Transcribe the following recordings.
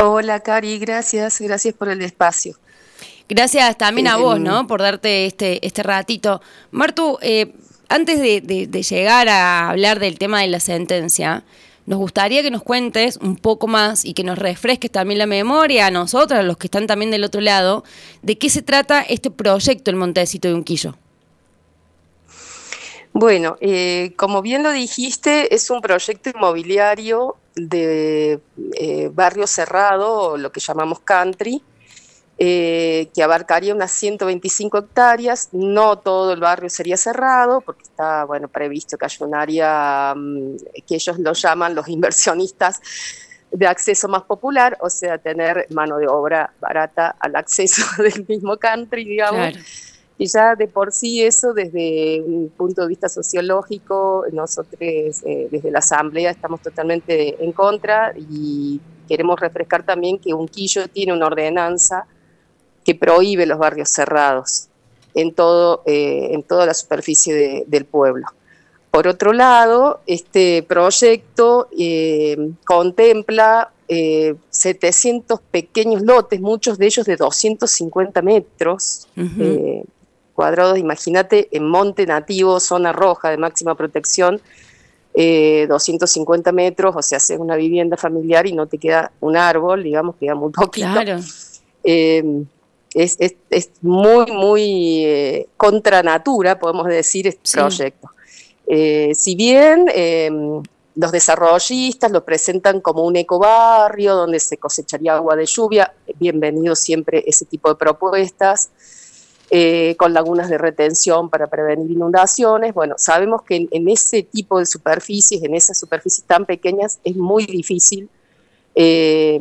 Hola, Cari, gracias por el espacio. Gracias también a vos, Em, ¿no? Por darte este ratito. Martu, antes de llegar a hablar del tema de la sentencia, nos gustaría que nos cuentes un poco más y que nos refresques también la memoria a nosotros, a los que están también del otro lado, de qué se trata este proyecto, el Montecito de Unquillo. bueno, como bien lo dijiste, es un proyecto inmobiliario de barrio cerrado, o lo que llamamos country, que abarcaría unas 125 hectáreas. No todo el barrio sería cerrado, porque está, bueno, previsto que haya un área que ellos lo llaman los inversionistas de acceso más popular, o sea, tener mano de obra barata al acceso del mismo country, digamos. Claro. Y ya de por sí eso, desde un punto de vista sociológico, nosotros desde la Asamblea estamos totalmente en contra y queremos refrescar también que Unquillo tiene una ordenanza que prohíbe los barrios cerrados en toda la superficie del pueblo. Por otro lado, este proyecto contempla 700 pequeños lotes, muchos de ellos de 250 metros Uh-huh. cuadrados. Imagínate, en monte nativo, zona roja de máxima protección, 250 metros, o sea, haces una vivienda familiar y no te queda un árbol, digamos, queda muy poquito. Claro. Eh, es muy contra natura, podemos decir, este Sí. proyecto. Si bien los desarrollistas lo presentan como un ecobarrio donde se cosecharía agua de lluvia, bienvenido siempre ese tipo de propuestas, con lagunas de retención para prevenir inundaciones. Bueno, sabemos que en ese tipo de superficies, en esas superficies tan pequeñas, es muy difícil eh,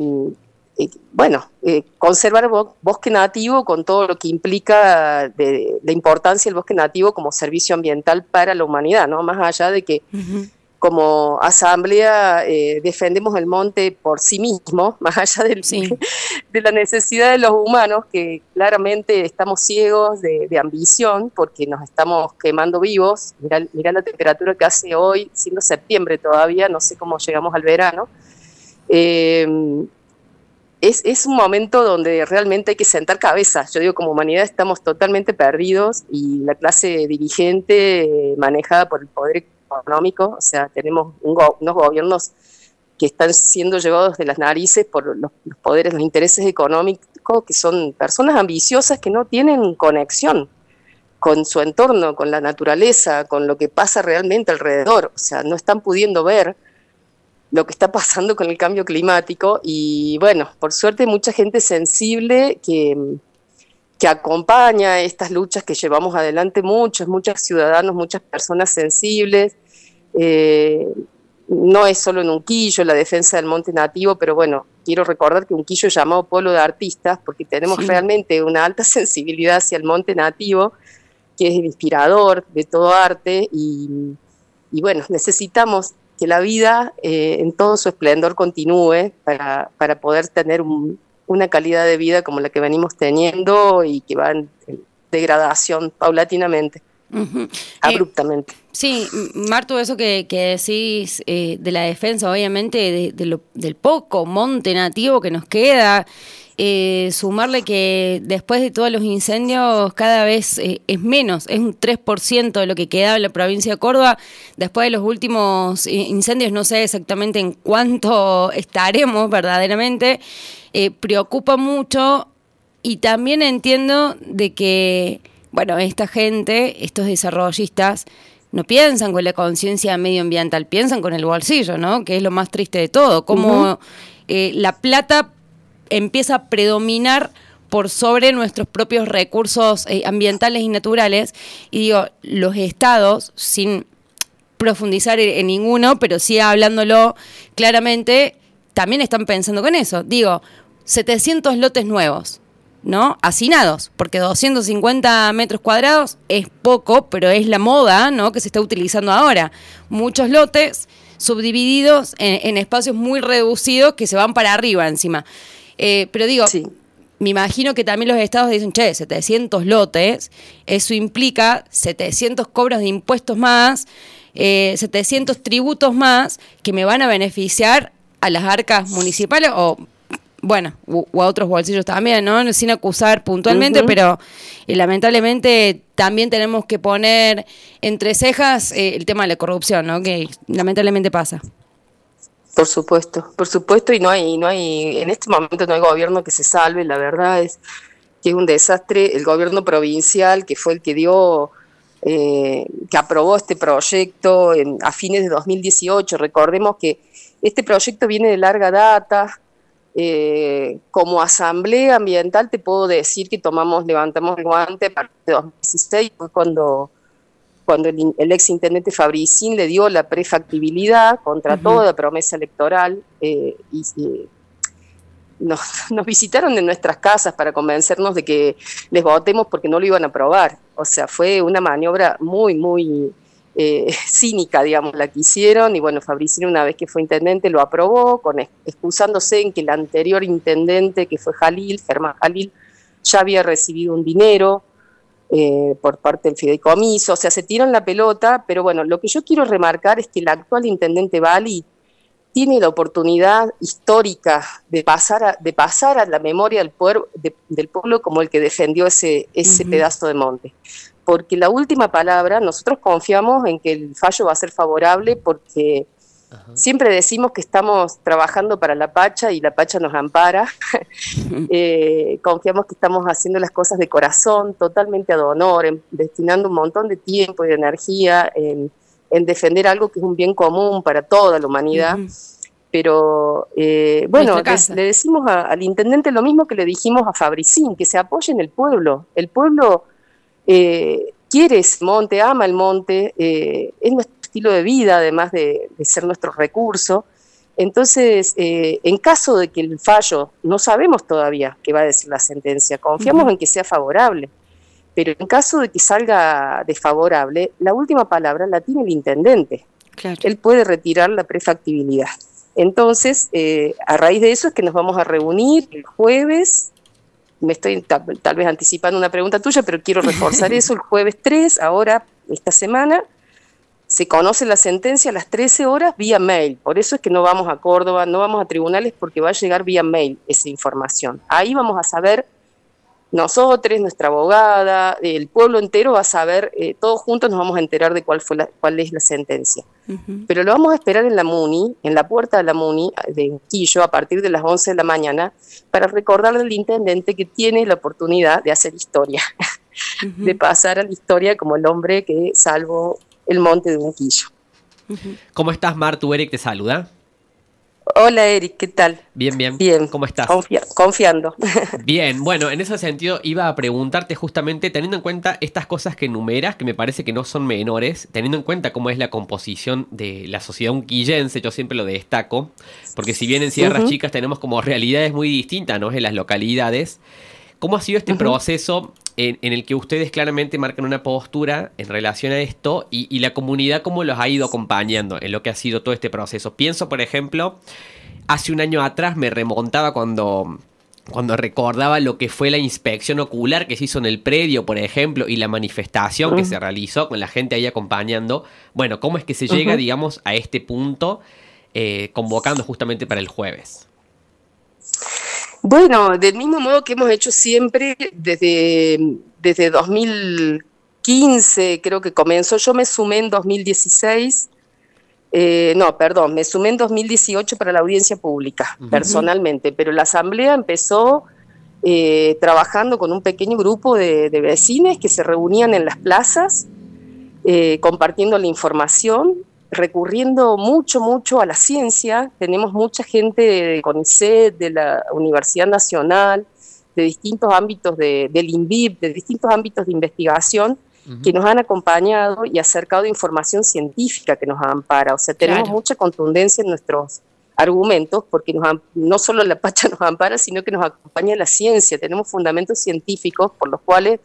conservar bosque nativo con todo lo que implica de la importancia del bosque nativo como servicio ambiental para la humanidad, ¿no? Más allá de que Uh-huh. como asamblea defendemos el monte por sí mismo, más allá Sí. de la necesidad de los humanos, que claramente estamos ciegos de ambición porque nos estamos quemando vivos. Mirá la temperatura que hace hoy, siendo septiembre todavía, no sé cómo llegamos al verano. Eh, es un momento donde realmente hay que sentar cabeza. Yo digo, como humanidad estamos totalmente perdidos y la clase dirigente manejada por el poder económico, o sea, tenemos unos gobiernos que están siendo llevados de las narices por los poderes, los intereses económicos, que son personas ambiciosas que no tienen conexión con su entorno, con la naturaleza, con lo que pasa realmente alrededor. O sea, no están pudiendo ver lo que está pasando con el cambio climático y bueno, por suerte hay mucha gente sensible que acompaña estas luchas que llevamos adelante muchos ciudadanos, muchas personas sensibles. Eh, no es solo en Unquillo la defensa del monte nativo, pero bueno, quiero recordar que Unquillo es llamado pueblo de artistas porque tenemos Sí. realmente una alta sensibilidad hacia el monte nativo, que es el inspirador de todo arte y bueno, necesitamos que la vida en todo su esplendor continúe para poder tener una calidad de vida como la que venimos teniendo y que va en degradación paulatinamente, Uh-huh. abruptamente. Sí, Martu, eso que decís de la defensa, obviamente, del poco monte nativo que nos queda, sumarle que después de todos los incendios cada vez es menos, es un 3% de lo que queda en la provincia de Córdoba. Después de los últimos incendios, no sé exactamente en cuánto estaremos verdaderamente, preocupa mucho y también entiendo de que, bueno, esta gente, estos desarrollistas, no piensan con la conciencia medioambiental, piensan con el bolsillo, ¿no? Que es lo más triste de todo. Cómo la plata empieza a predominar por sobre nuestros propios recursos ambientales y naturales. Y digo, los estados, sin profundizar en ninguno, pero sí hablándolo claramente, también están pensando con eso. Digo, 700 lotes nuevos, ¿no? Hacinados, porque 250 metros cuadrados es poco, pero es la moda, ¿no? Que se está utilizando ahora. Muchos lotes subdivididos en espacios muy reducidos que se van para arriba encima. Pero digo, Sí. me imagino que también los estados dicen, 700 lotes, eso implica 700 cobros de impuestos más, 700 tributos más que me van a beneficiar a las arcas municipales o bueno, o a otros bolsillos también, ¿no? Sin acusar puntualmente, pero lamentablemente también tenemos que poner entre cejas el tema de la corrupción, ¿no? Que lamentablemente pasa. Por supuesto, y no hay, en este momento no hay gobierno que se salve, la verdad es que es un desastre. El gobierno provincial, que fue el que dio, que aprobó este proyecto a fines de 2018, recordemos que este proyecto viene de larga data. Como asamblea ambiental te puedo decir que levantamos el guante a partir de 2016, fue cuando el ex intendente Fabricín le dio la prefactibilidad contra toda promesa electoral, y nos visitaron en nuestras casas para convencernos de que les votemos porque no lo iban a aprobar. O sea, fue una maniobra muy cínica, digamos, la que hicieron, y bueno, Fabricín, una vez que fue intendente, lo aprobó, excusándose en que el anterior intendente, que fue Germán Jalil, ya había recibido un dinero por parte del fideicomiso. O sea, se tiran la pelota, pero bueno, lo que yo quiero remarcar es que el actual intendente Bali tiene la oportunidad histórica de pasar a la memoria del pueblo como el que defendió ese pedazo de monte. Porque la última palabra, nosotros confiamos en que el fallo va a ser favorable, porque siempre decimos que estamos trabajando para la Pacha y la Pacha nos ampara. Confiamos que estamos haciendo las cosas de corazón, totalmente ad honor, destinando un montón de tiempo y de energía en defender algo que es un bien común para toda la humanidad. Pero bueno, le decimos al intendente lo mismo que le dijimos a Fabricín, que se apoye en el pueblo. El pueblo quiere ese monte, ama el monte, es nuestro estilo de vida, además de ser nuestro recurso. Entonces, en caso de que el fallo, no sabemos todavía qué va a decir la sentencia, confiamos en que sea favorable, pero en caso de que salga desfavorable, la última palabra la tiene el intendente. Claro. Él puede retirar la prefactibilidad. Entonces, a raíz de eso es que nos vamos a reunir el jueves. Me estoy tal vez anticipando una pregunta tuya, pero quiero reforzar eso. El jueves 3, ahora, esta semana, se conoce la sentencia a las 13 horas vía mail. Por eso es que no vamos a Córdoba, no vamos a tribunales, porque va a llegar vía mail esa información. Ahí vamos a saber, nosotros, nuestra abogada, el pueblo entero va a saber, todos juntos nos vamos a enterar de cuál es la sentencia. Pero lo vamos a esperar en la MUNI, en la puerta de la MUNI de Quillo, a partir de las 11 de la mañana, para recordarle al intendente que tiene la oportunidad de hacer historia, de pasar a la historia como el hombre que salvó el monte de Unquillo. ¿Cómo estás, Martu? Eric te saluda. Hola, Eric, ¿qué tal? Bien. ¿Cómo estás? Confiando. Bien, bueno, en ese sentido iba a preguntarte justamente, teniendo en cuenta estas cosas que enumeras, que me parece que no son menores, teniendo en cuenta cómo es la composición de la sociedad unquillense, yo siempre lo destaco, porque si bien en Sierras Chicas tenemos como realidades muy distintas, ¿no?, en las localidades, ¿cómo ha sido este proceso en el que ustedes claramente marcan una postura en relación a esto y la comunidad cómo los ha ido acompañando en lo que ha sido todo este proceso? Pienso, por ejemplo, hace un año atrás me remontaba cuando recordaba lo que fue la inspección ocular que se hizo en el predio, por ejemplo, y la manifestación que se realizó con la gente ahí acompañando. Bueno, ¿cómo es que se llega, digamos, a este punto convocando justamente para el jueves? Bueno, del mismo modo que hemos hecho siempre desde 2015, creo que comenzó. Yo me sumé en 2016, me sumé en 2018 para la audiencia pública, personalmente, pero la asamblea empezó trabajando con un pequeño grupo de vecinos que se reunían en las plazas, compartiendo la información, recurriendo mucho a la ciencia. Tenemos mucha gente de CONICET, de la Universidad Nacional, de distintos ámbitos del INVIP, de distintos ámbitos de investigación, que nos han acompañado y acercado información científica que nos ampara. O sea, tenemos mucha contundencia en nuestros argumentos, porque no solo la Pacha nos ampara, sino que nos acompaña la ciencia. Tenemos fundamentos científicos por los cuales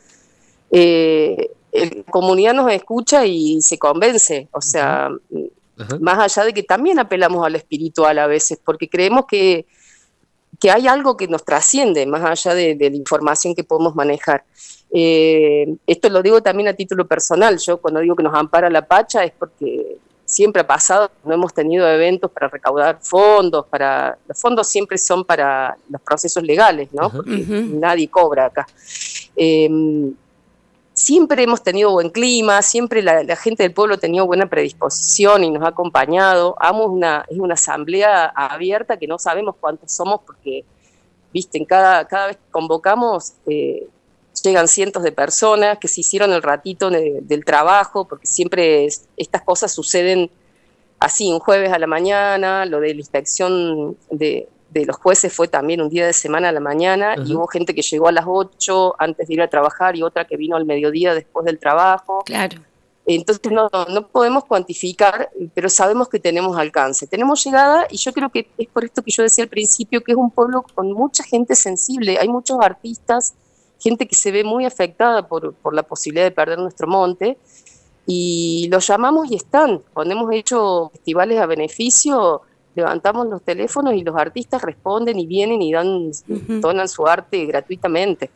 la comunidad nos escucha y se convence. O sea, más allá de que también apelamos a lo espiritual a veces, porque creemos que hay algo que nos trasciende, más allá de la información que podemos manejar. Esto lo digo también a título personal. Yo cuando digo que nos ampara la Pacha es porque siempre ha pasado, no hemos tenido eventos para recaudar fondos, los fondos siempre son para los procesos legales, ¿no? Porque nadie cobra acá. Siempre hemos tenido buen clima, siempre la gente del pueblo ha tenido buena predisposición y nos ha acompañado. Es una asamblea abierta que no sabemos cuántos somos porque, viste, cada vez que convocamos llegan cientos de personas que se hicieron el ratito del trabajo, porque siempre estas cosas suceden así, un jueves a la mañana. Lo de la inspección de los jueces fue también un día de semana a la mañana, y hubo gente que llegó a las 8 antes de ir a trabajar y otra que vino al mediodía después del trabajo. Claro. Entonces no podemos cuantificar, pero sabemos que tenemos alcance, tenemos llegada, y yo creo que es por esto que yo decía al principio, que es un pueblo con mucha gente sensible. Hay muchos artistas, gente que se ve muy afectada por la posibilidad de perder nuestro monte, y los llamamos y están. Cuando hemos hecho festivales a beneficio, levantamos los teléfonos y los artistas responden y vienen y donan su arte gratuitamente.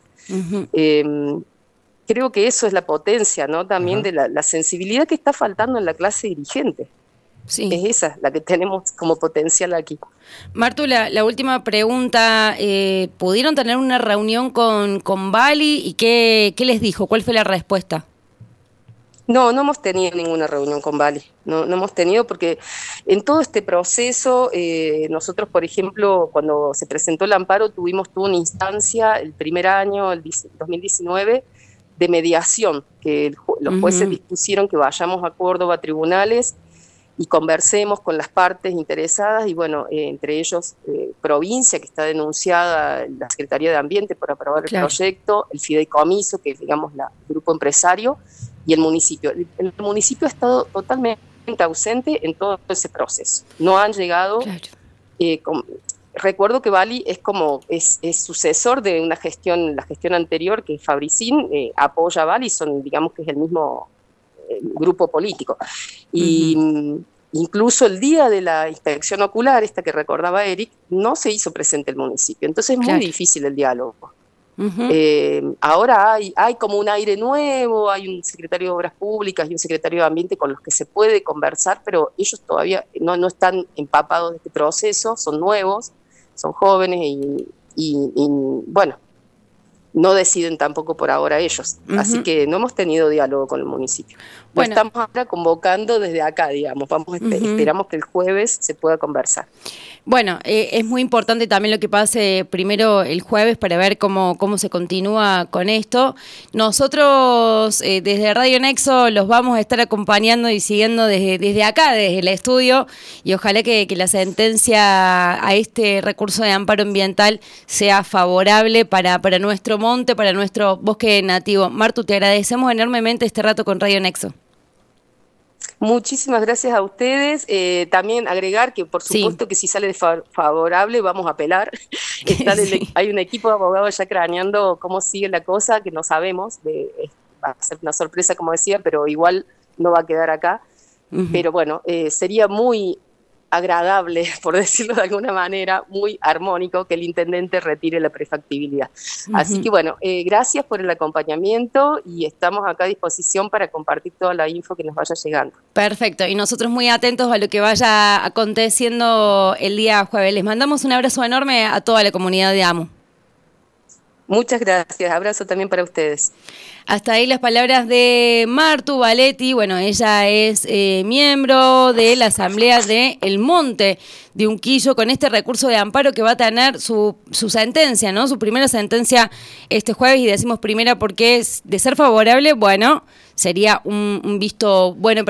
Creo que eso es la potencia, ¿no? También de la sensibilidad que está faltando en la clase dirigente. Sí. Es esa la que tenemos como potencial aquí. Martu, la última pregunta, ¿pudieron tener una reunión con Bali y qué les dijo? ¿Cuál fue la respuesta? No hemos tenido ninguna reunión con Bali, no hemos tenido, porque en todo este proceso, nosotros, por ejemplo, cuando se presentó el amparo, tuvimos toda una instancia el primer año, el 2019, de mediación, que los jueces dispusieron que vayamos a Córdoba a tribunales y conversemos con las partes interesadas, y bueno, entre ellos provincia, que está denunciada la Secretaría de Ambiente por aprobar el proyecto, el fideicomiso, que es, digamos, el grupo empresario, y el municipio. El municipio ha estado totalmente ausente en todo ese proceso. No han llegado. Recuerdo que Bali es sucesor de la gestión anterior, que Fabricín apoya a Bali, digamos que es el mismo grupo político. Y incluso el día de la inspección ocular, esta que recordaba Eric, no se hizo presente el municipio. Entonces es muy difícil el diálogo. Ahora hay como un aire nuevo, hay un secretario de Obras Públicas y un secretario de Ambiente con los que se puede conversar, pero ellos todavía no están empapados de este proceso, son nuevos, son jóvenes y bueno, no deciden tampoco por ahora ellos. Así que no hemos tenido diálogo con el municipio. Bueno, estamos ahora convocando desde acá, digamos. Esperamos que el jueves se pueda conversar. Bueno, es muy importante también lo que pase primero el jueves para ver cómo se continúa con esto. Nosotros desde Radio Nexo los vamos a estar acompañando y siguiendo desde acá, desde el estudio, y ojalá que la sentencia a este recurso de amparo ambiental sea favorable para nuestro monte, para nuestro bosque nativo. Martu, te agradecemos enormemente este rato con Radio Nexo. Muchísimas gracias a ustedes. También agregar que, por supuesto, que si sale favorable vamos a apelar. Hay un equipo de abogados ya craneando cómo sigue la cosa, que no sabemos. Va a ser una sorpresa, como decía, pero igual no va a quedar acá. Pero bueno, sería muy agradable, por decirlo de alguna manera, muy armónico, que el intendente retire la prefactibilidad. Así que bueno, gracias por el acompañamiento y estamos acá a disposición para compartir toda la info que nos vaya llegando. Perfecto, y nosotros muy atentos a lo que vaya aconteciendo el día jueves. Les mandamos un abrazo enorme a toda la comunidad de AMU. Muchas gracias, abrazo también para ustedes. Hasta ahí las palabras de Martu Valetti. Bueno, ella es miembro de la Asamblea de El Monte de Unquillo, con este recurso de amparo que va a tener su sentencia, ¿no? Su primera sentencia este jueves, y decimos primera porque de ser favorable, bueno, sería un visto bueno.